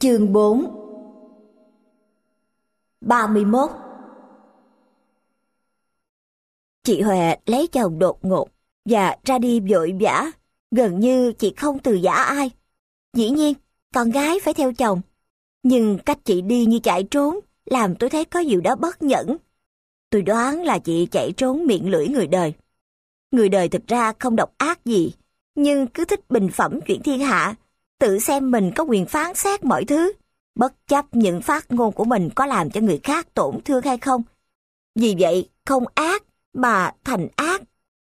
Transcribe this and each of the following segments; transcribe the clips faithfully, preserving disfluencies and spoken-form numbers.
Chương bốn. ba mươi mốt. Chị Huệ lấy chồng đột ngột và ra đi vội vã, gần như chị không từ giã ai. Dĩ nhiên, con gái phải theo chồng, nhưng cách chị đi như chạy trốn làm tôi thấy có điều đó bất nhẫn. Tôi đoán là chị chạy trốn miệng lưỡi người đời. Người đời thực ra không độc ác gì, nhưng cứ thích bình phẩm chuyện thiên hạ, tự xem mình có quyền phán xét mọi thứ, bất chấp những phát ngôn của mình có làm cho người khác tổn thương hay không. Vì vậy, không ác mà thành ác.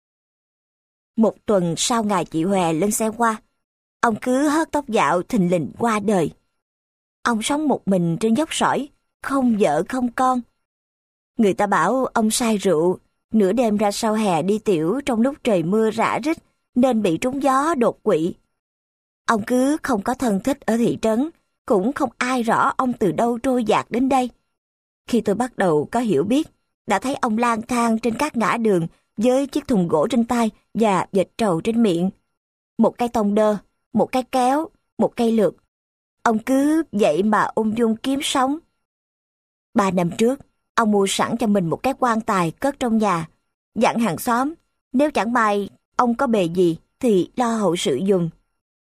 Một tuần sau ngày chị Huệ lên xe qua, ông cứ hớt tóc dạo thình lình qua đời. Ông sống một mình trên dốc sỏi, không vợ không con. Người ta bảo ông say rượu, nửa đêm ra sau hè đi tiểu trong lúc trời mưa rã rít nên bị trúng gió đột quỵ. Ông cứ không có thân thích ở thị trấn, cũng không ai rõ ông từ đâu trôi dạt đến đây. Khi tôi bắt đầu có hiểu biết, đã thấy ông lang thang trên các ngã đường với chiếc thùng gỗ trên tay và vệt trầu trên miệng. Một cây tông đơ, một cái kéo, một cây lược. Ông cứ vậy mà ung dung kiếm sống. Ba năm trước, ông mua sẵn cho mình một cái quan tài cất trong nhà, dặn hàng xóm, nếu chẳng may ông có bề gì thì lo hậu sự dùng.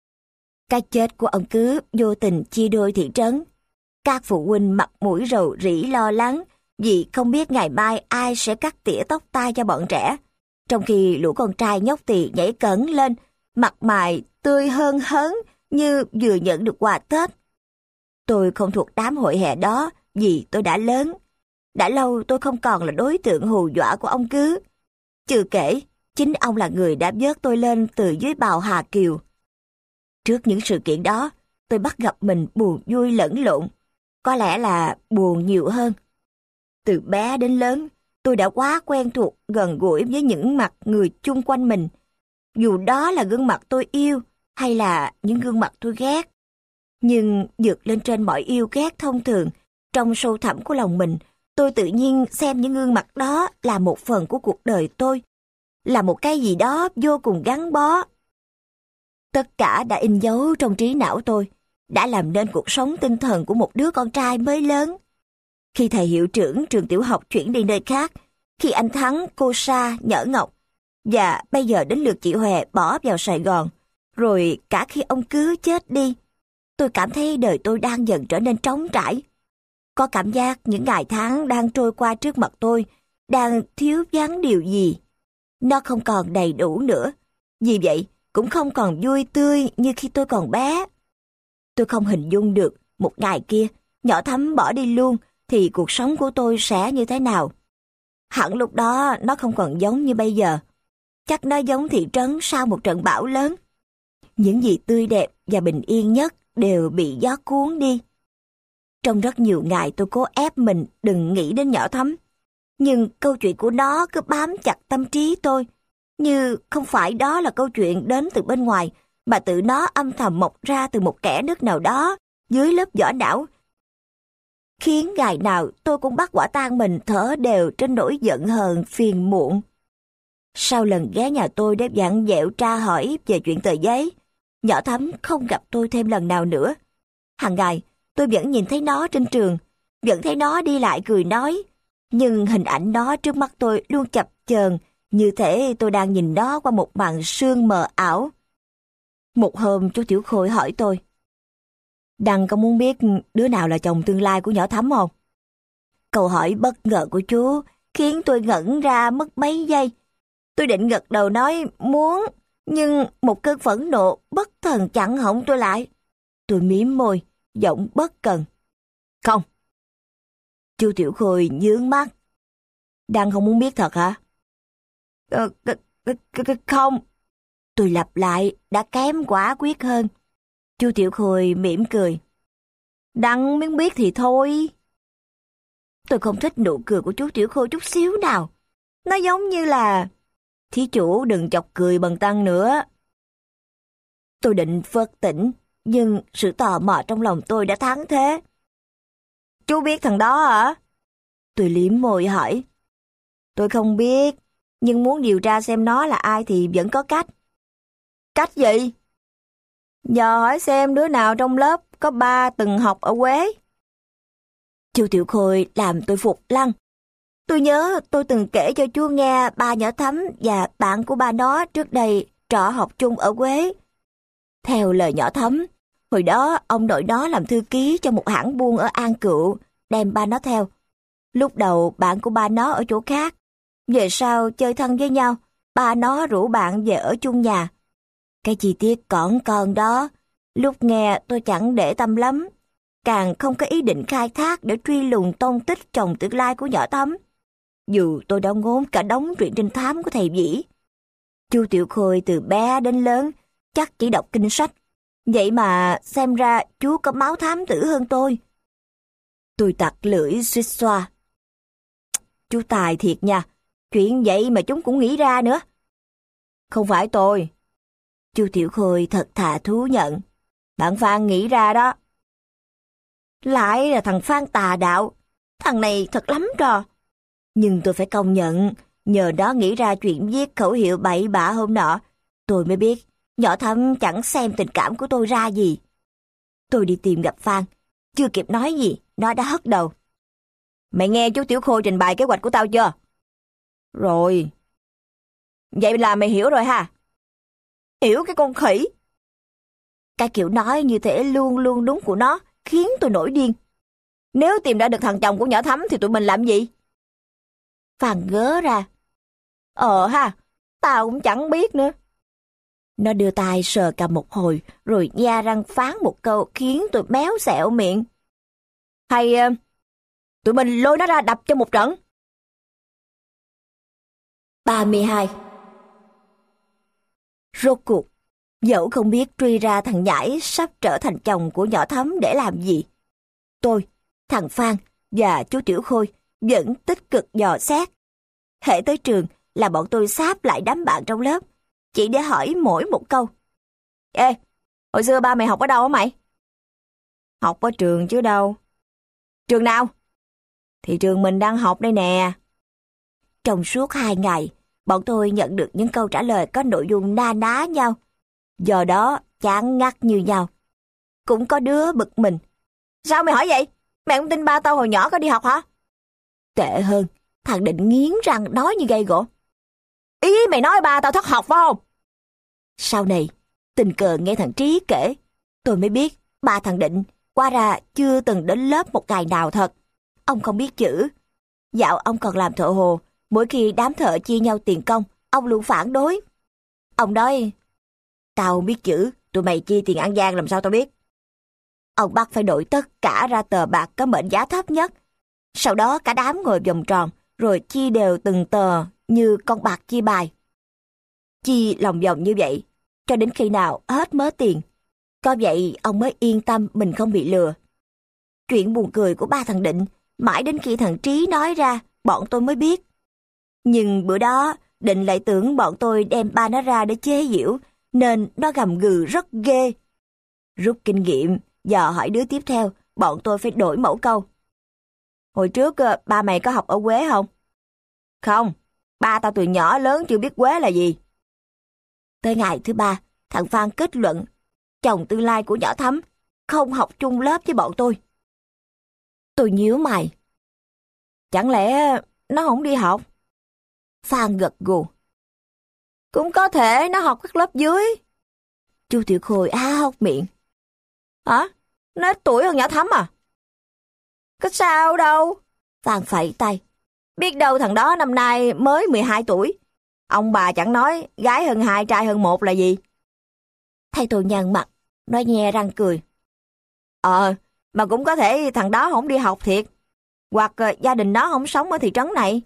Cái chết của ông cứ vô tình chia đôi thị trấn. Các phụ huynh mặt mũi rầu rĩ lo lắng vì không biết ngày mai ai sẽ cắt tỉa tóc tai cho bọn trẻ, trong khi lũ con trai nhóc tỳ nhảy cẫng lên, mặt mày tươi hơn hớn như vừa nhận được quà Tết. Tôi không thuộc đám hội hè đó vì tôi đã lớn. Đã lâu tôi không còn là đối tượng hù dọa của ông cứ. Chưa kể, chính ông là người đã vớt tôi lên từ dưới bào Hà Kiều. Trước những sự kiện đó, tôi bắt gặp mình buồn vui lẫn lộn. Có lẽ là buồn nhiều hơn. Từ bé đến lớn, tôi đã quá quen thuộc gần gũi với những mặt người chung quanh mình. Dù đó là gương mặt tôi yêu hay là những gương mặt tôi ghét. Nhưng vượt lên trên mọi yêu ghét thông thường, trong sâu thẳm của lòng mình, tôi tự nhiên xem những gương mặt đó là một phần của cuộc đời tôi, là một cái gì đó vô cùng gắn bó. Tất cả đã in dấu trong trí não tôi, đã làm nên cuộc sống tinh thần của một đứa con trai mới lớn. Khi thầy hiệu trưởng trường tiểu học chuyển đi nơi khác, khi anh Thắng, cô Sa, Nhỡ Ngọc, và bây giờ đến lượt chị Huệ bỏ vào Sài Gòn, rồi cả khi ông cứ chết đi, tôi cảm thấy đời tôi đang dần trở nên trống trải. Có cảm giác những ngày tháng đang trôi qua trước mặt tôi, đang thiếu vắng điều gì. Nó không còn đầy đủ nữa, vì vậy cũng không còn vui tươi như khi tôi còn bé. Tôi không hình dung được một ngày kia, nhỏ Thắm bỏ đi luôn, thì cuộc sống của tôi sẽ như thế nào. Hẳn lúc đó nó không còn giống như bây giờ. Chắc nó giống thị trấn sau một trận bão lớn. Những gì tươi đẹp và bình yên nhất đều bị gió cuốn đi. Trong rất nhiều ngày tôi cố ép mình đừng nghĩ đến nhỏ Thắm. Nhưng câu chuyện của nó cứ bám chặt tâm trí tôi, như không phải đó là câu chuyện đến từ bên ngoài, mà tự nó âm thầm mọc ra từ một kẽ nứt nào đó dưới lớp vỏ não, khiến ngày nào tôi cũng bắt quả tang mình thở đều trên nỗi giận hờn phiền muộn. Sau lần ghé nhà tôi để vặn vẹo tra hỏi về chuyện tờ giấy, nhỏ Thắm không gặp tôi thêm lần nào nữa. Hàng ngày tôi vẫn nhìn thấy nó trên trường, vẫn thấy nó đi lại cười nói, nhưng hình ảnh nó trước mắt tôi luôn chập chờn, như thể tôi đang nhìn nó qua một màn sương mờ ảo. Một hôm chú Tiểu Khôi hỏi tôi, Đăng có muốn biết đứa nào là chồng tương lai của nhỏ Thắm không? Câu hỏi bất ngờ của chú khiến tôi ngẩn ra mất mấy giây. Tôi định gật đầu nói muốn, nhưng một cơn phẫn nộ bất thần chặn họng tôi lại. Tôi mím môi, giọng bất cần. Không. Chú Tiểu Khôi nhướng mắt. Đăng không muốn biết thật hả? Ờ, không. Tôi lặp lại đã kém quả quyết hơn. Chú Tiểu Khôi mỉm cười. Đăng muốn biết thì thôi. Tôi không thích nụ cười của chú Tiểu Khôi chút xíu nào. Nó giống như là thí chủ đừng chọc cười bần tăng nữa. Tôi định phớt tỉnh, nhưng sự tò mò trong lòng tôi đã thắng thế. Chú biết thằng đó hả? Tôi liếm môi hỏi. Tôi không biết, nhưng muốn điều tra xem nó là ai thì vẫn có cách. Cách gì? Giờ hỏi xem đứa nào trong lớp có ba từng học ở Quế. Chu Tiểu Khôi làm tôi phục lăng. Tôi nhớ tôi từng kể cho chú nghe ba nhỏ Thắm và bạn của ba nó trước đây trọ học chung ở Quế. Theo lời nhỏ Thắm, hồi đó ông nội nó làm thư ký cho một hãng buôn ở An Cựu, đem ba nó theo. Lúc đầu bạn của ba nó ở chỗ khác, về sau chơi thân với nhau, ba nó rủ bạn về ở chung nhà. Cái chi tiết cỏn con đó, lúc nghe tôi chẳng để tâm lắm, càng không có ý định khai thác để truy lùng tông tích chồng tương lai của nhỏ Thắm. Dù tôi đã ngốn cả đống truyện trinh thám của thầy Vĩ. Chu Tiểu Khôi từ bé đến lớn chắc chỉ đọc kinh sách, vậy mà xem ra chú có máu thám tử hơn tôi. Tôi tặc lưỡi suýt xoa. Chú tài thiệt nha, chuyện vậy mà chúng cũng nghĩ ra nữa. Không phải tôi. Chu Tiểu Khôi thật thà thú nhận. Bạn Phan nghĩ ra đó. Lại là thằng Phan tà đạo. Thằng này thật lắm trò. Nhưng tôi phải công nhận, nhờ đó nghĩ ra chuyện viết khẩu hiệu bậy bạ hôm nọ, tôi mới biết nhỏ Thắm chẳng xem tình cảm của tôi ra gì. Tôi đi tìm gặp Phan, chưa kịp nói gì, nó đã hất đầu. Mày nghe chú Tiểu Khôi trình bày kế hoạch của tao chưa? Rồi. Vậy là mày hiểu rồi ha? Hiểu cái con khỉ. Cái kiểu nói như thế luôn luôn đúng của nó khiến tôi nổi điên. Nếu tìm ra được thằng chồng của nhỏ Thắm thì tụi mình làm gì? Phan ngớ ra. Ờ ha, tao cũng chẳng biết nữa. Nó đưa tay sờ cầm một hồi, rồi nha răng phán một câu khiến tôi méo xẹo miệng. Hay uh, tụi mình lôi nó ra đập cho một trận. ba mươi hai. Rốt cuộc, dẫu không biết truy ra thằng nhãi sắp trở thành chồng của nhỏ Thắm để làm gì, tôi, thằng Phan và chú Tiểu Khôi vẫn tích cực dò xét. Hễ tới trường là bọn tôi sáp lại đám bạn trong lớp, chỉ để hỏi mỗi một câu. Ê, hồi xưa ba mày học ở đâu hả mày? Học ở trường chứ đâu. Trường nào? Thì trường mình đang học đây nè. Trong suốt hai ngày, bọn tôi nhận được những câu trả lời có nội dung na ná nhau, do đó chán ngắt như nhau. Cũng có đứa bực mình. Sao mày hỏi vậy? Mày không tin ba tao hồi nhỏ có đi học hả? Tệ hơn, thằng Định nghiến răng nói như gây gỗ. Ý mày nói ba tao thất học phải không? Sau này, tình cờ nghe thằng Trí kể, tôi mới biết ba thằng Định qua ra chưa từng đến lớp một ngày nào thật. Ông không biết chữ. Dạo ông còn làm thợ hồ, mỗi khi đám thợ chia nhau tiền công, ông luôn phản đối. Ông nói, tao không biết chữ, tụi mày chia tiền ăn gian làm sao tao biết. Ông bắt phải đổi tất cả ra tờ bạc có mệnh giá thấp nhất. Sau đó cả đám ngồi vòng tròn, rồi chia đều từng tờ như con bạc chia bài. Chia lòng vòng như vậy, cho đến khi nào hết mớ tiền. Có vậy ông mới yên tâm mình không bị lừa. Chuyện buồn cười của ba thằng Định, mãi đến khi thằng Trí nói ra, bọn tôi mới biết. Nhưng bữa đó, Định lại tưởng bọn tôi đem ba nó ra để chế giễu, nên nó gầm gừ rất ghê. Rút kinh nghiệm, giờ hỏi đứa tiếp theo, bọn tôi phải đổi mẫu câu. Hồi trước ba mày có học ở Quế không? Không, ba tao từ nhỏ lớn chưa biết Quế là gì. Tới ngày thứ ba, thằng Phan kết luận, chồng tương lai của nhỏ Thắm không học chung lớp với bọn tôi. Tôi nhíu mày. Chẳng lẽ nó không đi học? Phan gật gù. Cũng có thể nó học các lớp dưới. Chu Tiểu Khôi á hốc miệng. Hả? Nó ít tuổi hơn nhỏ Thắm à? Có sao đâu. Phan phẩy tay. Biết đâu thằng đó năm nay mới mười hai tuổi. Ông bà chẳng nói gái hơn hai trai hơn một là gì. Thầy tôi nhăn mặt, nói nhe răng cười. Ờ, mà cũng có thể thằng đó không đi học thiệt. Hoặc uh, gia đình nó không sống ở thị trấn này.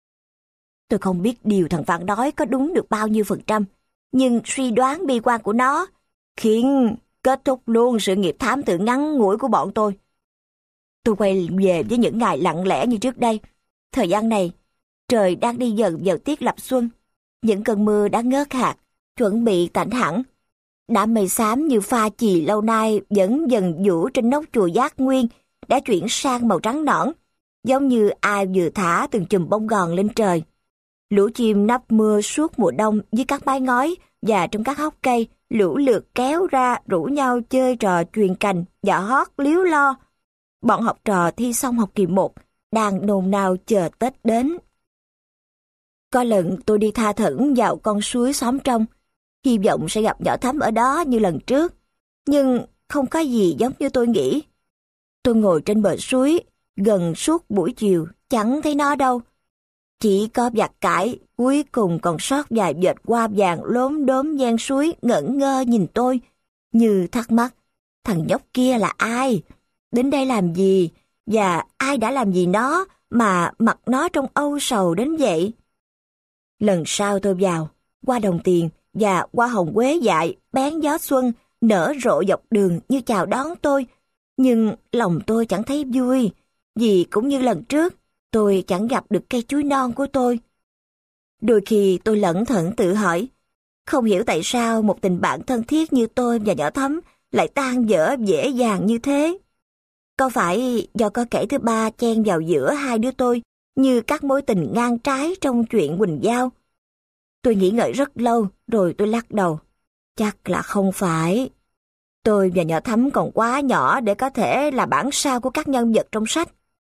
Tôi không biết điều thằng Phan nói có đúng được bao nhiêu phần trăm, nhưng suy đoán bi quan của nó khiến kết thúc luôn sự nghiệp thám tử ngắn ngủi của bọn tôi. Tôi quay về với những ngày lặng lẽ như trước đây. Thời gian này, trời đang đi dần vào tiết lập xuân. Những cơn mưa đã ngớt hạt, chuẩn bị tạnh hẳn. Đám mây xám như pha chì lâu nay vẫn dần vũ trên nóc chùa Giác Nguyên đã chuyển sang màu trắng nõn, giống như ai vừa thả từng chùm bông gòn lên trời. Lũ chim nấp mưa suốt mùa đông dưới các mái ngói và trong các hốc cây lũ lượt kéo ra rủ nhau chơi trò chuyền cành và hót líu lo. Bọn học trò thi xong học kỳ một đang nôn nao chờ Tết đến. Có lần tôi đi tha thẩn vào con suối xóm trong, hy vọng sẽ gặp nhỏ Thắm ở đó như lần trước, nhưng không có gì giống như tôi nghĩ. Tôi ngồi trên bờ suối gần suốt buổi chiều, chẳng thấy nó đâu. Chỉ có vạt cải, cuối cùng còn sót vài vệt hoa vàng lốm đốm ven suối ngẩn ngơ nhìn tôi, như thắc mắc, thằng nhóc kia là ai? Đến đây làm gì? Và ai đã làm gì nó mà mặt nó trông âu sầu đến vậy? Lần sau tôi vào, hoa đồng tiền và hoa hồng quế dại bén gió xuân nở rộ dọc đường như chào đón tôi, nhưng lòng tôi chẳng thấy vui, vì cũng như lần trước, tôi chẳng gặp được cây chuối non của tôi. Đôi khi tôi lẩn thẩn tự hỏi, không hiểu tại sao một tình bạn thân thiết như tôi và nhỏ Thắm lại tan vỡ dễ dàng như thế. Có phải do có kẻ thứ ba chen vào giữa hai đứa tôi như các mối tình ngang trái trong chuyện Quỳnh Giao? Tôi nghĩ ngợi rất lâu rồi tôi lắc đầu. Chắc là không phải. Tôi và nhỏ Thắm còn quá nhỏ để có thể là bản sao của các nhân vật trong sách.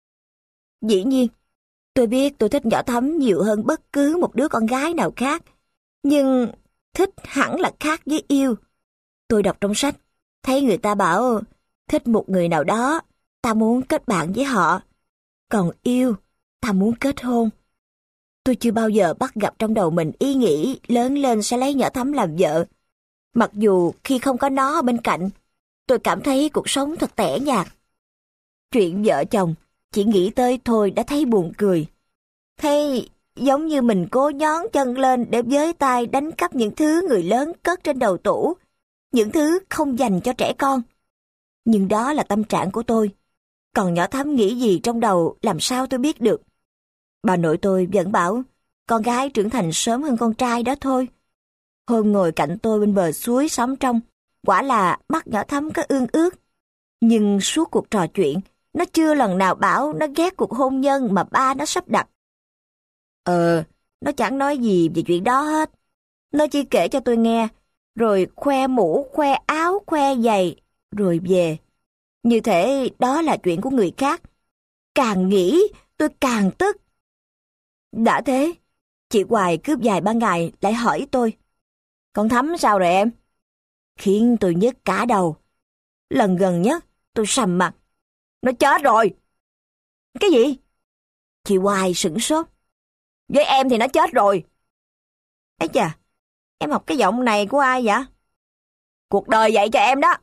Dĩ nhiên, tôi biết tôi thích nhỏ Thắm nhiều hơn bất cứ một đứa con gái nào khác, nhưng thích hẳn là khác với yêu. Tôi đọc trong sách, thấy người ta bảo thích một người nào đó, ta muốn kết bạn với họ, còn yêu, ta muốn kết hôn. Tôi chưa bao giờ bắt gặp trong đầu mình ý nghĩ lớn lên sẽ lấy nhỏ Thắm làm vợ. Mặc dù khi không có nó ở bên cạnh, tôi cảm thấy cuộc sống thật tẻ nhạt. Chuyện vợ chồng, chỉ nghĩ tới thôi đã thấy buồn cười. Thấy giống như mình cố nhón chân lên để với tay đánh cắp những thứ người lớn cất trên đầu tủ, những thứ không dành cho trẻ con. Nhưng đó là tâm trạng của tôi. Còn nhỏ Thắm nghĩ gì trong đầu làm sao tôi biết được. Bà nội tôi vẫn bảo, con gái trưởng thành sớm hơn con trai đó thôi. Hôm ngồi cạnh tôi bên bờ suối xóm trong, quả là mắt nhỏ Thắm có ương ước. Nhưng suốt cuộc trò chuyện, nó chưa lần nào bảo nó ghét cuộc hôn nhân mà ba nó sắp đặt. Ờ, nó chẳng nói gì về chuyện đó hết. Nó chỉ kể cho tôi nghe, rồi khoe mũ, khoe áo, khoe giày, rồi về. Như thể đó là chuyện của người khác. Càng nghĩ, tôi càng tức. Đã thế, chị Hoài cướp dài ban ngày lại hỏi tôi, con Thắm sao rồi em? Khiến tôi nhức cả đầu. Lần gần nhất, tôi sầm mặt. Nó chết rồi. Cái gì? Chị Hoài sửng sốt. Với em thì nó chết rồi. Ấy chà, em học cái giọng này của ai vậy? Cuộc đời dạy cho em đó.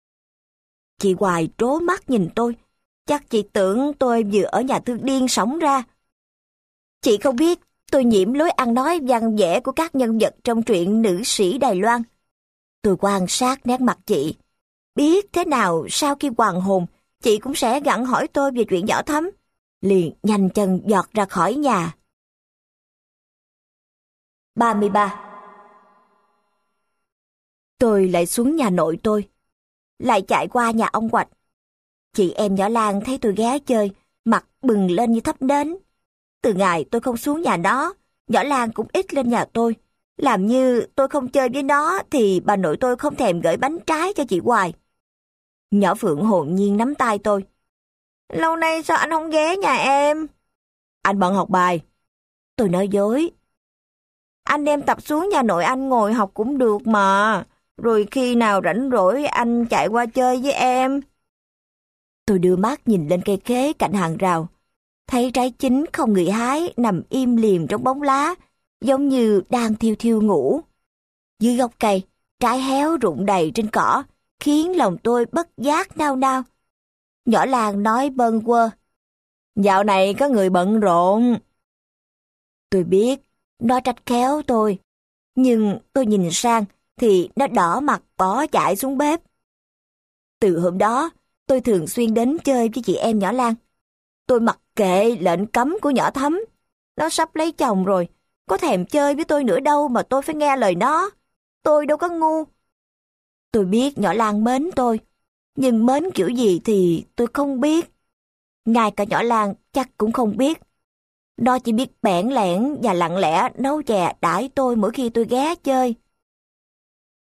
Chị Hoài trố mắt nhìn tôi. Chắc chị tưởng tôi vừa ở nhà thương điên sống ra. Chị không biết tôi nhiễm lối ăn nói văn vẻ của các nhân vật trong truyện nữ sĩ Đài Loan. Tôi quan sát nét mặt chị. Biết thế nào sau khi hoàn hồn, chị cũng sẽ gặng hỏi tôi về chuyện nhỏ Thắm. Liền nhanh chân giọt ra khỏi nhà. ba mươi ba. Tôi lại xuống nhà nội tôi. Lại chạy qua nhà ông Hoạch. Chị em nhỏ Lan thấy tôi ghé chơi, mặt bừng lên như thắp nến. Từ ngày tôi không xuống nhà nó, nhỏ Lan cũng ít lên nhà tôi. Làm như tôi không chơi với nó thì bà nội tôi không thèm gửi bánh trái cho chị Hoài. Nhỏ Phượng hồn nhiên nắm tay tôi. Lâu nay sao anh không ghé nhà em? Anh bận học bài. Tôi nói dối. Anh đem tập xuống nhà nội anh ngồi học cũng được mà. Rồi khi nào rảnh rỗi anh chạy qua chơi với em. Tôi đưa mắt nhìn lên cây khế cạnh hàng rào. Thấy trái chín không người hái nằm im lìm trong bóng lá, giống như đang thiêu thiêu ngủ. Dưới gốc cây, trái héo rụng đầy trên cỏ, khiến lòng tôi bất giác nao nao. Nhỏ Lan nói bâng quơ. Dạo này có người bận rộn. Tôi biết, nó trách khéo tôi. Nhưng tôi nhìn sang thì nó đỏ mặt bỏ chạy xuống bếp. Từ hôm đó, tôi thường xuyên đến chơi với chị em nhỏ Lan. Tôi mặc kệ lệnh cấm của nhỏ Thắm. Nó sắp lấy chồng rồi, có thèm chơi với tôi nữa đâu mà tôi phải nghe lời nó. Tôi đâu có ngu. Tôi biết nhỏ Lan mến tôi, nhưng mến kiểu gì thì tôi không biết. Ngay cả nhỏ Lan chắc cũng không biết. Nó chỉ biết bẽn lẽn và lặng lẽ nấu chè đãi tôi mỗi khi tôi ghé chơi.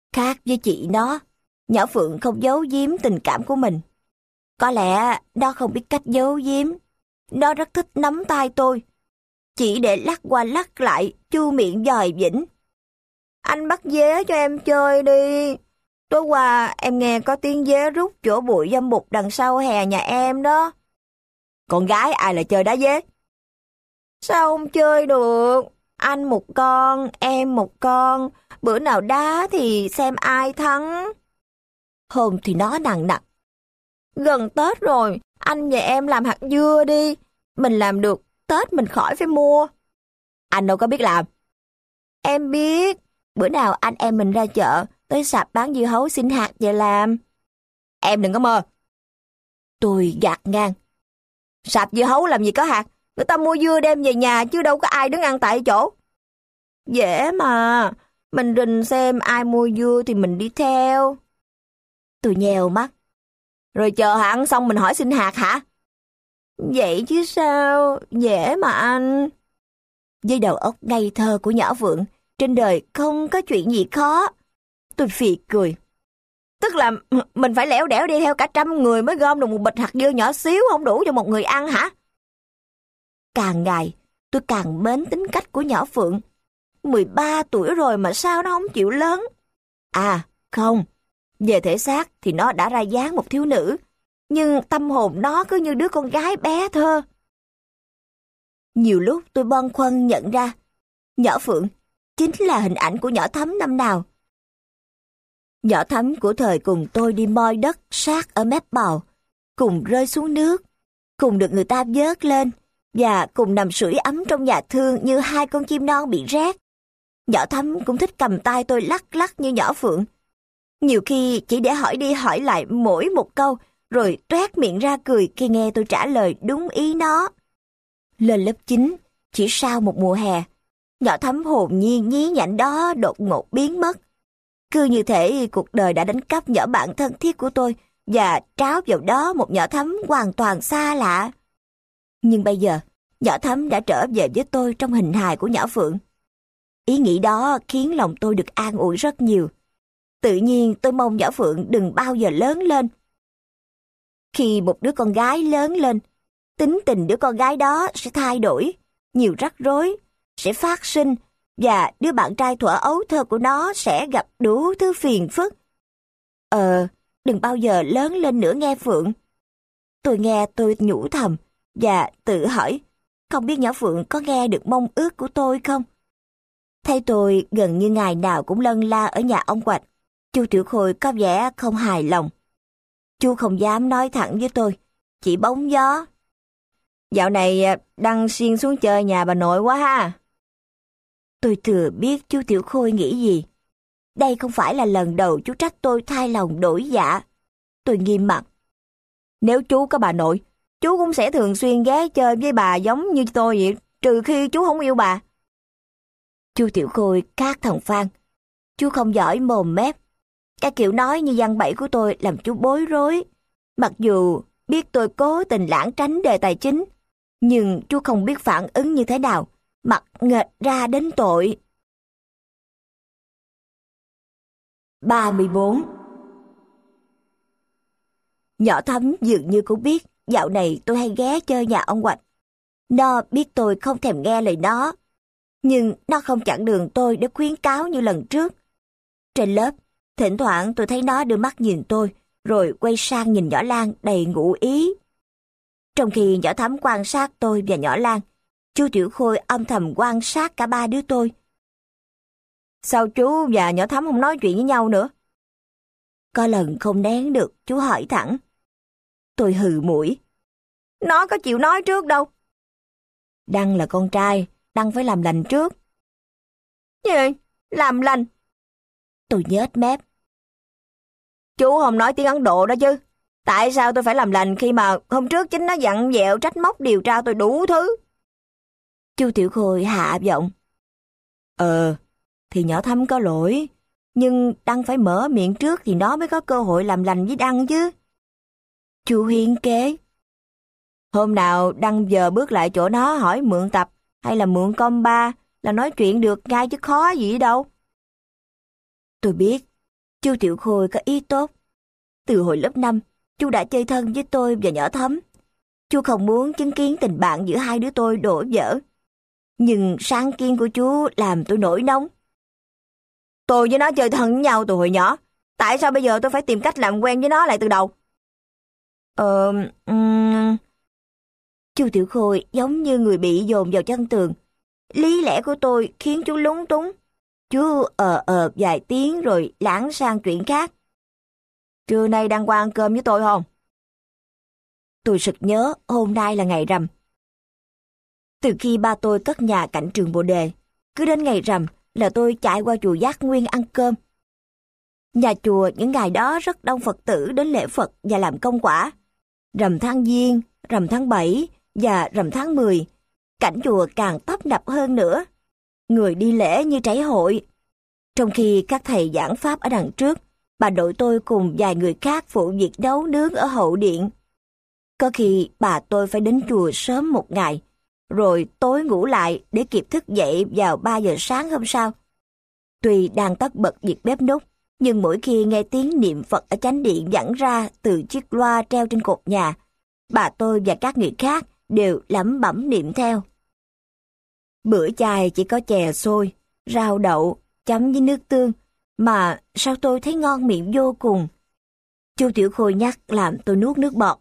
Khác với chị nó, nhỏ Phượng không giấu giếm tình cảm của mình. Có lẽ nó không biết cách giấu giếm. Nó rất thích nắm tay tôi, chỉ để lắc qua lắc lại, chu miệng dòi vĩnh. Anh bắt dế cho em chơi đi. Tối qua em nghe có tiếng dế rút chỗ bụi dâm bụt đằng sau hè nhà em đó. Con gái ai lại chơi đá dế? Sao không chơi được? Anh một con, em một con. Bữa nào đá thì xem ai thắng. Hôm thì nó nặng nặng. Gần Tết rồi, anh và em làm hạt dưa đi. Mình làm được, Tết mình khỏi phải mua. Anh đâu có biết làm. Em biết. Bữa nào anh em mình ra chợ, tới sạp bán dưa hấu xin hạt về làm. Em đừng có mơ. Tôi gạt ngang. Sạp dưa hấu làm gì có hạt. Người ta mua dưa đem về nhà chứ đâu có ai đứng ăn tại chỗ. Dễ mà. Mình rình xem ai mua dưa thì mình đi theo. Tôi nhèo mắt. Rồi chờ họ ăn xong mình hỏi xin hạt hả? Vậy chứ sao, dễ mà anh. Với đầu óc ngây thơ của nhỏ Phượng, trên đời không có chuyện gì khó. Tôi phì cười. Tức là mình phải lẻo đẻo đi theo cả trăm người mới gom được một bịch hạt dưa nhỏ xíu không đủ cho một người ăn hả? Càng ngày, tôi càng mến tính cách của nhỏ Phượng. mười ba tuổi rồi mà sao nó không chịu lớn? À, không. Về thể xác thì nó đã ra dáng một thiếu nữ, nhưng tâm hồn nó cứ như đứa con gái bé thơ. Nhiều lúc tôi băn khoăn nhận ra, nhỏ Phượng chính là hình ảnh của nhỏ Thắm năm nào. Nhỏ Thắm của thời cùng tôi đi moi đất sát ở mép bào, cùng rơi xuống nước, cùng được người ta vớt lên, và cùng nằm sưởi ấm trong nhà thương như hai con chim non bị rét. Nhỏ Thắm cũng thích cầm tay tôi lắc lắc như nhỏ Phượng. Nhiều khi chỉ để hỏi đi hỏi lại mỗi một câu, rồi toét miệng ra cười khi nghe tôi trả lời đúng ý nó. Lên lớp chín, chỉ sau một mùa hè, nhỏ Thắm hồn nhiên nhí nhảnh đó đột ngột biến mất. Cứ như thể cuộc đời đã đánh cắp nhỏ bạn thân thiết của tôi và tráo vào đó một nhỏ Thắm hoàn toàn xa lạ. Nhưng bây giờ, nhỏ Thắm đã trở về với tôi trong hình hài của nhỏ Phượng. Ý nghĩ đó khiến lòng tôi được an ủi rất nhiều. Tự nhiên tôi mong nhỏ Phượng đừng bao giờ lớn lên. Khi một đứa con gái lớn lên, tính tình đứa con gái đó sẽ thay đổi, nhiều rắc rối, sẽ phát sinh, và đứa bạn trai thuở ấu thơ của nó sẽ gặp đủ thứ phiền phức. Ờ, đừng bao giờ lớn lên nữa nghe Phượng. Tôi nghe tôi nhủ thầm, và tự hỏi, không biết nhỏ Phượng có nghe được mong ước của tôi không? Thấy tôi gần như ngày nào cũng lân la ở nhà ông Quạch, chú Tiểu Khôi có vẻ không hài lòng. Chú không dám nói thẳng với tôi, chỉ bóng gió. Dạo này Đăng xuyên xuống chơi nhà bà nội quá ha. Tôi thừa biết chú Tiểu Khôi nghĩ gì. Đây không phải là lần đầu chú trách tôi thay lòng đổi dạ. Tôi nghiêm mặt. Nếu chú có bà nội, chú cũng sẽ thường xuyên ghé chơi với bà giống như tôi vậy, trừ khi chú không yêu bà. Chú Tiểu Khôi khác thằng Phan. Chú không giỏi mồm mép. Cái kiểu nói như văn bẫy của tôi làm chú bối rối. Mặc dù biết tôi cố tình lảng tránh đề tài chính, nhưng chú không biết phản ứng như thế nào, mặt nghệch ra đến tội. ba mươi bốn. Nhỏ Thắm dường như cũng biết dạo này tôi hay ghé chơi nhà ông Quạch. Nó biết tôi không thèm nghe lời nó, nhưng nó không chặn đường tôi để khuyến cáo như lần trước. Trên lớp, thỉnh thoảng tôi thấy nó đưa mắt nhìn tôi, rồi quay sang nhìn nhỏ Lan đầy ngụ ý. Trong khi nhỏ Thắm quan sát tôi và nhỏ Lan, chú Tiểu Khôi âm thầm quan sát cả ba đứa tôi. Sao chú và nhỏ Thắm không nói chuyện với nhau nữa? Có lần không nén được, chú hỏi thẳng. Tôi hừ mũi. Nó có chịu nói trước đâu. Đăng là con trai, Đăng phải làm lành trước. Gì? Làm lành? Tôi nhếch mép. Chú không nói tiếng Ấn Độ đó chứ. Tại sao tôi phải làm lành khi mà hôm trước chính nó dặn dẹo trách móc điều tra tôi đủ thứ? Chú Tiểu Khôi hạ giọng. Ờ, thì nhỏ Thắm có lỗi, nhưng Đăng phải mở miệng trước thì nó mới có cơ hội làm lành với Đăng chứ. Chú hiên kế. Hôm nào Đăng giờ bước lại chỗ nó hỏi mượn tập hay là mượn compa là nói chuyện được ngay chứ khó gì đâu. Tôi biết, Chu Tiểu Khôi có ý tốt. Từ hồi lớp năm, chú đã chơi thân với tôi và nhỏ Thắm. Chú không muốn chứng kiến tình bạn giữa hai đứa tôi đổ vỡ. Nhưng sáng kiến của chú làm tôi nổi nóng. Tôi với nó chơi thân với nhau từ hồi nhỏ. Tại sao bây giờ tôi phải tìm cách làm quen với nó lại từ đầu? Ờ... Um... Chu Tiểu Khôi giống như người bị dồn vào chân tường. Lý lẽ của tôi khiến chú lúng túng. Chú ờ ờ vài tiếng rồi lảng sang chuyện khác. Trưa nay đang qua ăn cơm với tôi không? Tôi sực nhớ hôm nay là ngày rằm. Từ khi ba tôi cất nhà cạnh trường Bồ Đề, cứ đến ngày rằm là tôi chạy qua chùa Giác Nguyên ăn cơm. Nhà chùa những ngày đó rất đông Phật tử đến lễ Phật và làm công quả. Rằm tháng Giêng, rằm tháng bảy và rằm tháng mười, cảnh chùa càng tấp nập hơn nữa. Người đi lễ như trảy hội. Trong khi các thầy giảng pháp ở đằng trước, bà nội tôi cùng vài người khác phụ việc nấu nướng ở hậu điện. Có khi bà tôi phải đến chùa sớm một ngày, rồi tối ngủ lại để kịp thức dậy vào ba giờ sáng hôm sau. Tuy đang tất bật việc bếp núc, nhưng mỗi khi nghe tiếng niệm Phật ở chánh điện vẳng ra từ chiếc loa treo trên cột nhà, bà tôi và các người khác đều lẩm bẩm niệm theo. Bữa chay chỉ có chè xôi, rau đậu, chấm với nước tương, mà sao tôi thấy ngon miệng vô cùng. Chu Tiểu Khôi nhắc làm tôi nuốt nước bọt.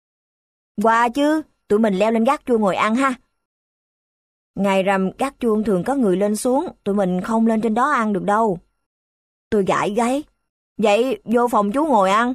Qua chứ, tụi mình leo lên gác chuông ngồi ăn ha. Ngày rằm gác chuông thường có người lên xuống, tụi mình không lên trên đó ăn được đâu. Tôi gãi gáy. Vậy vô phòng chú ngồi ăn.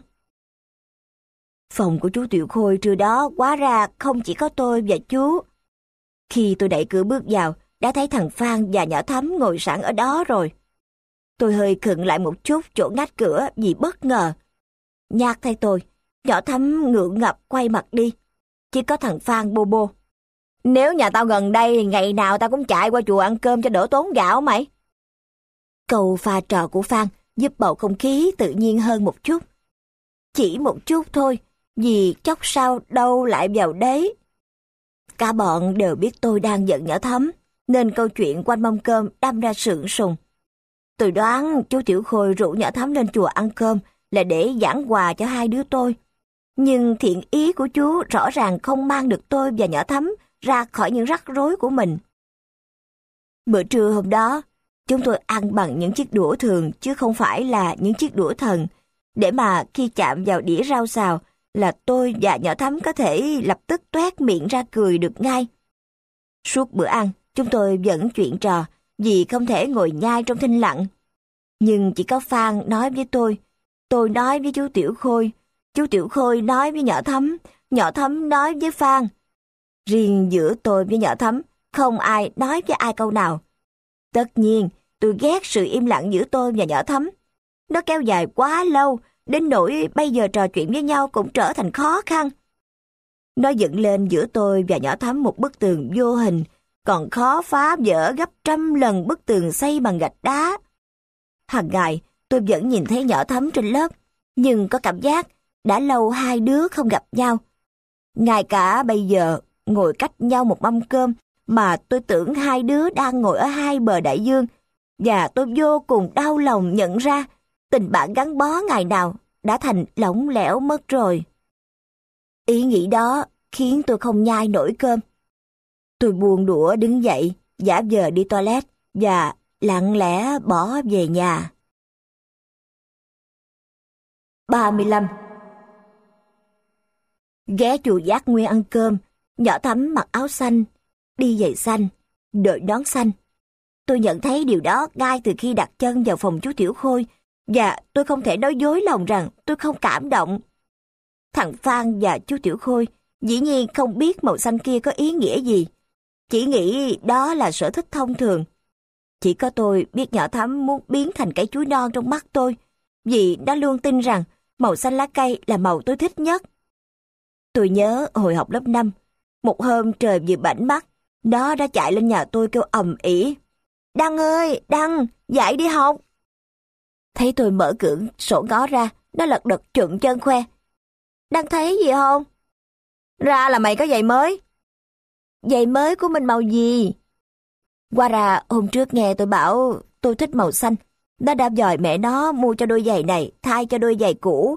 Phòng của chú Tiểu Khôi trưa đó hóa ra không chỉ có tôi và chú. Khi tôi đẩy cửa bước vào, đã thấy thằng Phan và nhỏ Thắm ngồi sẵn ở đó rồi. Tôi hơi khựng lại một chút chỗ ngách cửa vì bất ngờ. Nhát thay tôi, nhỏ Thắm ngượng ngập quay mặt đi. Chỉ có thằng Phan bô bô. Nếu nhà tao gần đây, ngày nào tao cũng chạy qua chùa ăn cơm cho đỡ tốn gạo mày. Câu pha trò của Phan giúp bầu không khí tự nhiên hơn một chút. Chỉ một chút thôi, vì chốc sau đâu lại vào đấy. Cả bọn đều biết tôi đang giận nhỏ Thắm, nên câu chuyện quanh mâm cơm đâm ra sượng sùng. Tôi đoán chú Tiểu Khôi rủ nhỏ Thắm lên chùa ăn cơm là để giảng hòa cho hai đứa tôi. Nhưng thiện ý của chú rõ ràng không mang được tôi và nhỏ Thắm ra khỏi những rắc rối của mình. Bữa trưa hôm đó, chúng tôi ăn bằng những chiếc đũa thường chứ không phải là những chiếc đũa thần, để mà khi chạm vào đĩa rau xào là tôi và nhỏ Thắm có thể lập tức toét miệng ra cười được ngay. Suốt bữa ăn, chúng tôi vẫn chuyện trò vì không thể ngồi nhai trong thinh lặng. Nhưng chỉ có Phan nói với tôi, tôi nói với chú Tiểu Khôi, chú Tiểu Khôi nói với nhỏ Thắm, nhỏ Thắm nói với Phan. Riêng giữa tôi với nhỏ Thắm, không ai nói với ai câu nào. Tất nhiên, tôi ghét sự im lặng giữa tôi và nhỏ Thắm. Nó kéo dài quá lâu, đến nỗi bây giờ trò chuyện với nhau cũng trở thành khó khăn. Nó dựng lên giữa tôi và nhỏ Thắm một bức tường vô hình, còn khó phá vỡ gấp trăm lần bức tường xây bằng gạch đá. Hàng ngày, tôi vẫn nhìn thấy nhỏ Thắm trên lớp, nhưng có cảm giác đã lâu hai đứa không gặp nhau. Ngay cả bây giờ, ngồi cách nhau một mâm cơm, mà tôi tưởng hai đứa đang ngồi ở hai bờ đại dương, và tôi vô cùng đau lòng nhận ra tình bạn gắn bó ngày nào đã thành lỏng lẻo mất rồi. Ý nghĩ đó khiến tôi không nhai nổi cơm. Tôi buông đũa đứng dậy, giả vờ đi toilet và lặng lẽ bỏ về nhà. ba mươi lăm. Ghé chùa Giác Nguyên ăn cơm, nhỏ Thắm mặc áo xanh, đi giày xanh, đội nón xanh. Tôi nhận thấy điều đó ngay từ khi đặt chân vào phòng chú Tiểu Khôi, và tôi không thể nói dối lòng rằng tôi không cảm động. Thằng Phan và chú Tiểu Khôi dĩ nhiên không biết màu xanh kia có ý nghĩa gì, chỉ nghĩ đó là sở thích thông thường. Chỉ có tôi biết nhỏ Thắm muốn biến thành cái chuối non trong mắt tôi, vì nó luôn tin rằng màu xanh lá cây là màu tôi thích nhất. Tôi nhớ hồi học lớp năm, một hôm trời vừa bảnh mắt, nó đã chạy lên nhà tôi kêu ầm ĩ. Đăng ơi, Đăng, dậy đi học. Thấy tôi mở cửa sổ ngó ra, nó lật đật trụm chân khoe. Đăng thấy gì không? Ra là mày có giày mới. Giày mới của mình màu gì? Qua ra hôm trước nghe tôi bảo tôi thích màu xanh, Nó đã dòi mẹ nó mua cho đôi giày này thay cho đôi giày cũ,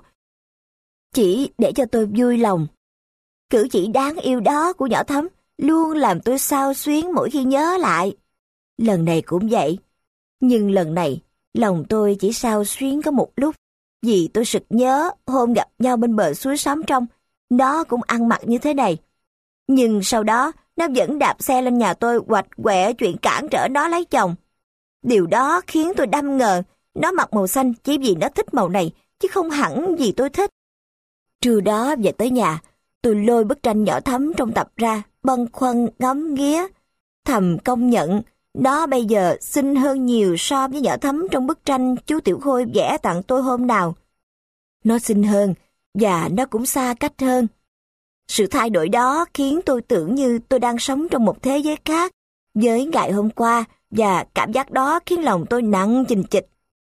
chỉ để cho tôi vui lòng. Cử chỉ đáng yêu đó của nhỏ Thắm luôn làm tôi xao xuyến mỗi khi nhớ lại. Lần này cũng vậy. Nhưng lần này, lòng tôi chỉ xao xuyến có một lúc, vì tôi sực nhớ hôm gặp nhau bên bờ suối Xóm Trong, nó cũng ăn mặc như thế này. Nhưng sau đó, nó vẫn đạp xe lên nhà tôi quạch quẹ chuyện cản trở nó lấy chồng. Điều đó khiến tôi đâm ngờ, nó mặc màu xanh chỉ vì nó thích màu này, chứ không hẳn vì tôi thích. Trưa đó về tới nhà, tôi lôi bức tranh nhỏ Thắm trong tập ra, bâng khuâng ngắm nghía, thầm công nhận nó bây giờ xinh hơn nhiều so với nhỏ Thắm trong bức tranh chú Tiểu Khôi vẽ tặng tôi hôm nào. Nó xinh hơn, và nó cũng xa cách hơn. Sự thay đổi đó khiến tôi tưởng như tôi đang sống trong một thế giới khác với ngày hôm qua, và cảm giác đó khiến lòng tôi nặng chình chịch.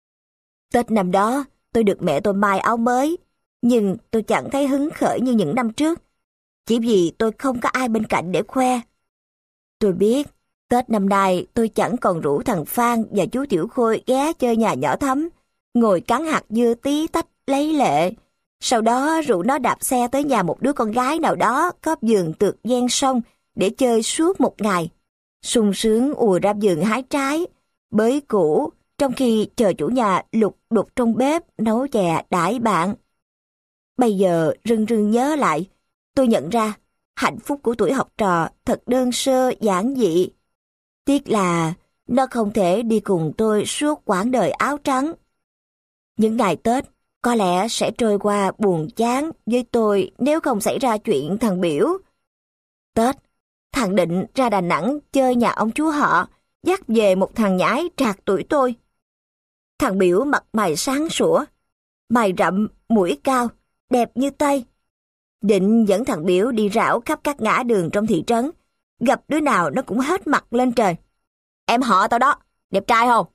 Tết năm đó, tôi được mẹ tôi may áo mới, nhưng tôi chẳng thấy hứng khởi như những năm trước, chỉ vì tôi không có ai bên cạnh để khoe. Tôi biết, Tết năm nay tôi chẳng còn rủ thằng Phan và chú Tiểu Khôi ghé chơi nhà nhỏ Thắm, ngồi cắn hạt dưa tí tách lấy lệ. Sau đó rủ nó đạp xe tới nhà một đứa con gái nào đó có vườn tược ven sông để chơi suốt một ngày. Sung sướng ùa ra vườn hái trái, bới củ, trong khi chờ chủ nhà lục đục trong bếp nấu chè đãi bạn. Bây giờ rưng rưng nhớ lại, tôi nhận ra hạnh phúc của tuổi học trò thật đơn sơ giản dị. Tiếc là nó không thể đi cùng tôi suốt quãng đời áo trắng. Những ngày Tết có lẽ sẽ trôi qua buồn chán với tôi nếu không xảy ra chuyện thằng Biểu. Tết, thằng Định ra Đà Nẵng chơi nhà ông chú họ, dắt về một thằng nhãi trạc tuổi tôi. Thằng Biểu mặt mày sáng sủa, mày rậm, mũi cao, đẹp như Tây. Định dẫn thằng Biểu đi rảo khắp các ngã đường trong thị trấn, gặp đứa nào nó cũng hết mặt lên trời. Em họ tao đó, đẹp trai không?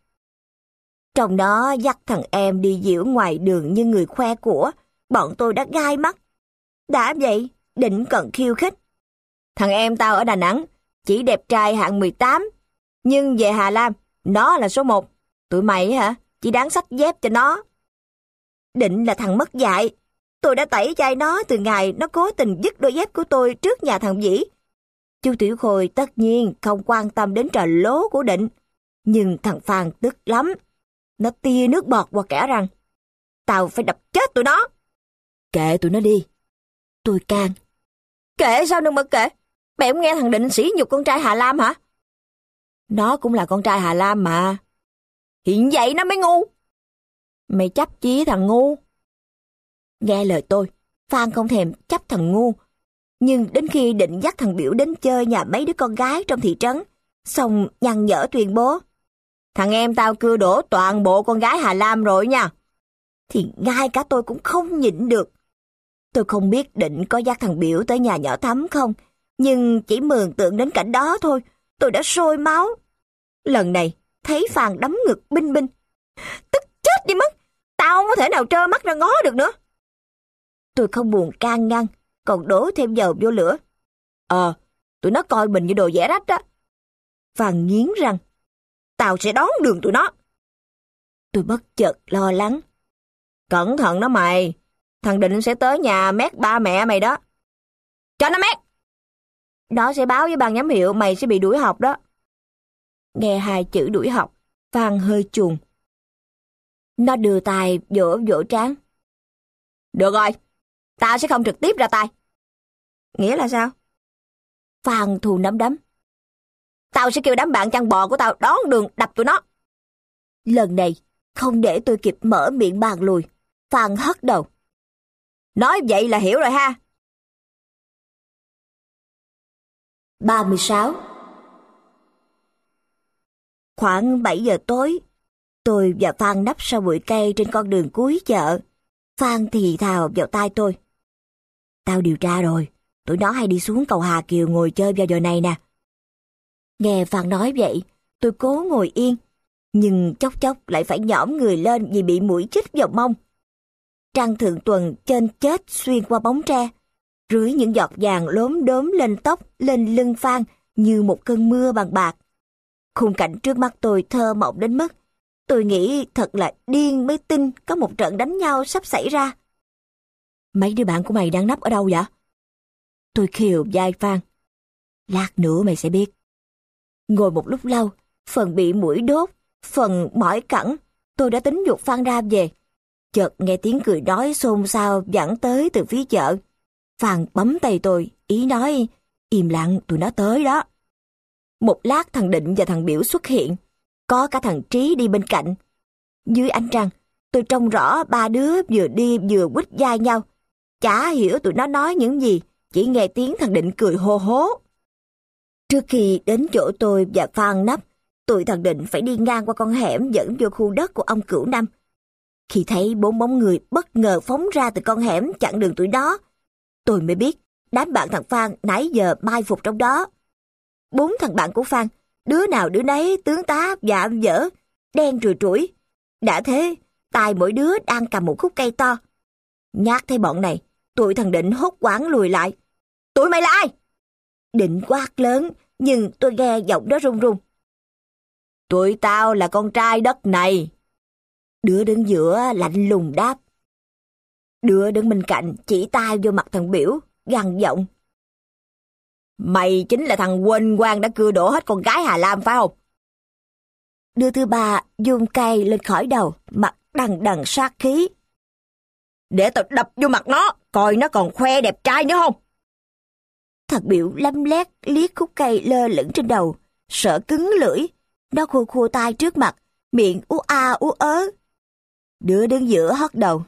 Trong đó dắt thằng em đi diễu ngoài đường như người khoe của, bọn tôi đã gai mắt. Đã vậy, Định còn khiêu khích. Thằng em tao ở Đà Nẵng, chỉ đẹp trai hạng mười tám, nhưng về Hà Lam, nó là số một. Tụi mày hả, chỉ đáng xách dép cho nó. Định là thằng mất dạy. Tôi đã tẩy chay nó từ ngày nó cố tình dứt đôi dép của tôi trước nhà thằng Vĩ. Chú Tiểu Khôi tất nhiên không quan tâm đến trò lố của Định, nhưng thằng Phan tức lắm. Nó tia nước bọt qua kẻ răng. Tao phải đập chết tụi nó. Kệ tụi nó đi. Tôi can. Kệ sao đừng mà kệ. Mẹ không nghe thằng Định sỉ nhục con trai Hà Lam hả? Nó cũng là con trai Hà Lam mà. Hiện vậy nó mới ngu. Mày chấp chí thằng ngu. Nghe lời tôi, Phan không thèm chấp thằng ngu. Nhưng đến khi Định dắt thằng Biểu đến chơi nhà mấy đứa con gái trong thị trấn, xong nhăn nhở tuyên bố: Thằng em tao cưa đổ toàn bộ con gái Hà Lam rồi nha. Thì ngay cả tôi cũng không nhịn được. Tôi không biết Định có dắt thằng Biểu tới nhà nhỏ Thắm không, nhưng chỉ mường tượng đến cảnh đó thôi, tôi đã sôi máu. Lần này, thấy Phan đấm ngực binh binh. Tức chết đi mất, tao không có thể nào trơ mắt ra ngó được nữa. Tôi không buồn can ngăn, còn đổ thêm dầu vô lửa. Ờ, tụi nó coi mình như đồ vẽ rách đó. Phan nghiến răng. Tao sẽ đón đường tụi nó. Tôi bất chợt lo lắng. Cẩn thận đó mày, thằng Định sẽ tới nhà mét ba mẹ mày đó. Cho nó mét. Nó sẽ báo với ban giám hiệu mày sẽ bị đuổi học đó. Nghe hai chữ đuổi học, Phan hơi chuồn. Nó đưa tay vỗ vỗ trán. Được rồi, tao sẽ không trực tiếp ra tay. Nghĩa là sao? Phan thù nắm đấm. Tao sẽ kêu đám bạn chăn bò của tao đón đường đập tụi nó. Lần này, không để tôi kịp mở miệng bàn lùi, Phan hất đầu. Nói vậy là hiểu rồi ha. ba mươi sáu. Khoảng bảy giờ tối, tôi và Phan nấp sau bụi cây trên con đường cuối chợ. Phan thì thào vào tai tôi. Tao điều tra rồi, tụi nó hay đi xuống cầu Hà Kiều ngồi chơi vào giờ này nè. Nghe Phan nói vậy, tôi cố ngồi yên, nhưng chốc chốc lại phải nhõm người lên vì bị muỗi chích vào mông. Trăng thượng tuần chênh chết xuyên qua bóng tre, rưới những giọt vàng lốm đốm lên tóc, lên lưng Phan như một cơn mưa bằng bạc. Khung cảnh trước mắt tôi thơ mộng đến mức Tôi nghĩ thật là điên mới tin có một trận đánh nhau sắp xảy ra. Mấy đứa bạn của mày đang nấp ở đâu vậy? Tôi khều vai Phan. Lát nữa mày sẽ biết. Ngồi một lúc lâu, phần bị mũi đốt, phần mỏi cẳng, tôi đã tính giục Phan ra về. Chợt nghe tiếng cười nói xôn xao vẳng tới từ phía chợ. Phan bấm tay tôi, ý nói, im lặng, tụi nó tới đó. Một lát thằng Định và thằng Biểu xuất hiện, có cả thằng Trí đi bên cạnh. Dưới ánh trăng, tôi trông rõ ba đứa vừa đi vừa quýt vai nhau. Chả hiểu tụi nó nói những gì, chỉ nghe tiếng thằng Định cười hô hố. Trước khi đến chỗ tôi và Phan nấp, tụi thằng Định phải đi ngang qua con hẻm dẫn vô khu đất của ông Cửu Năm. Khi thấy bốn bóng người bất ngờ phóng ra từ con hẻm chặn đường tụi nó, tôi mới biết đám bạn thằng Phan nãy giờ mai phục trong đó. Bốn thằng bạn của Phan, đứa nào đứa nấy tướng tá dạ dở, đen trùi trũi. Đã thế, tay mỗi đứa đang cầm một khúc cây to. Nhát thấy bọn này, tụi thằng Định hốt hoảng lùi lại. Tụi mày là ai? Định quát lớn, nhưng tôi nghe giọng đó run run. Tụi tao là con trai đất này. Đứa đứng giữa lạnh lùng đáp. Đứa đứng bên cạnh chỉ tay vô mặt thằng Biểu, gằn giọng. Mày chính là thằng Quên Quang đã cưa đổ hết con gái Hà Lam phải không? Đứa thứ ba giương cây lên khỏi đầu, mặt đằng đằng sát khí. Để tao đập vô mặt nó, coi nó còn khoe đẹp trai nữa không? Thằng Biểu lăm lét liếc khúc cây lơ lửng trên đầu, sợ cứng lưỡi. Nó khua khua tay trước mặt, miệng ú a ú ớ. Đứa đứng giữa hất đầu.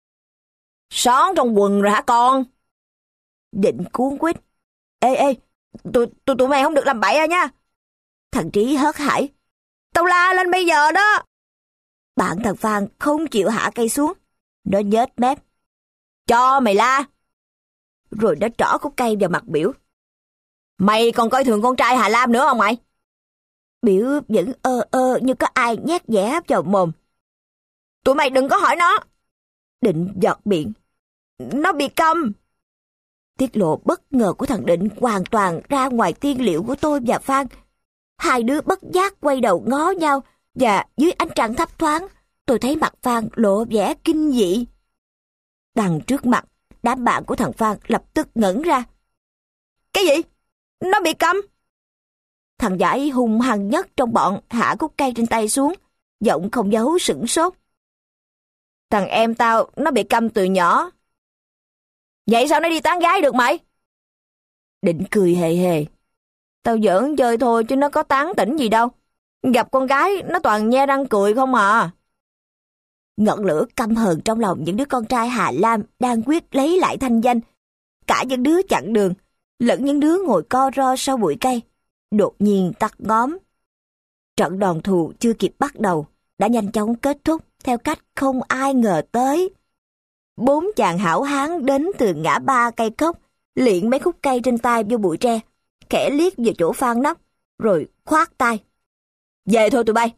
Xón trong quần rồi hả con? Định cuốn quýt. Ê ê, tụi, tụi, tụi mày không được làm bậy à nha. Thằng Trí hớt hải. Tao la lên bây giờ đó. Bạn thằng Phan không chịu hạ cây xuống. Nó nhếch mép. Cho mày la. Rồi nó trỏ khúc cây vào mặt Biểu. Mày còn coi thường con trai Hà Lam nữa không mày? Biểu vẫn ơ ơ như có ai nhét dẻ vào mồm. Tụi mày đừng có hỏi nó. Định giọt miệng. Nó bị câm. Tiết lộ bất ngờ của thằng Định hoàn toàn ra ngoài tiên liệu của tôi và Phan. Hai đứa bất giác quay đầu ngó nhau và dưới ánh trăng thấp thoáng, tôi thấy mặt Phan lộ vẻ kinh dị. Đằng trước mặt, đám bạn của thằng Phan lập tức ngẩn ra. Cái gì? Nó bị câm? Thằng Giải hung hăng nhất trong bọn hạ khúc cây trên tay xuống, giọng không giấu sửng sốt. Thằng em tao nó bị câm từ nhỏ. Vậy sao nó đi tán gái được mày? Định cười hề hề. Tao giỡn chơi thôi chứ nó có tán tỉnh gì đâu. Gặp con gái nó toàn nhe răng cười không à. Ngọn lửa căm hờn trong lòng những đứa con trai Hà Lam đang quyết lấy lại thanh danh. Cả những đứa chặn đường, lẫn những đứa ngồi co ro sau bụi cây, đột nhiên tắt ngóm. Trận đòn thù chưa kịp bắt đầu, đã nhanh chóng kết thúc theo cách không ai ngờ tới. Bốn chàng hảo hán đến từ ngã ba cây cốc, liệng mấy khúc cây trên tay vô bụi tre, khẽ liếc về chỗ Phan nấp, rồi khoát tay. Về thôi tụi bay.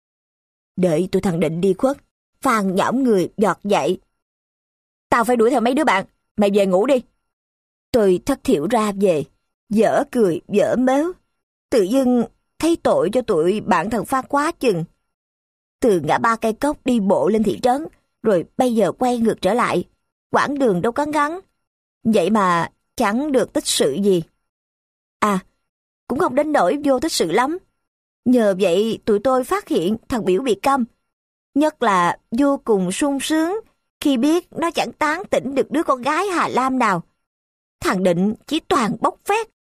Đợi tụi thằng Định đi khuất, Phan nhõm người giọt dậy. Tao phải đuổi theo mấy đứa bạn, mày về ngủ đi. Tôi thất thiểu ra về, dở cười dở mếu. Tự dưng thấy tội cho tụi bạn thằng Phan quá chừng. Từ ngã ba cây cốc đi bộ lên thị trấn, rồi bây giờ quay ngược trở lại. Quãng đường đâu có ngắn. Vậy mà chẳng được tích sự gì. À, cũng không đến nỗi vô tích sự lắm. Nhờ vậy tụi tôi phát hiện thằng Biểu bị câm. Nhất là vô cùng sung sướng khi biết nó chẳng tán tỉnh được đứa con gái Hà Lam nào. Thằng Định chỉ toàn bốc phét,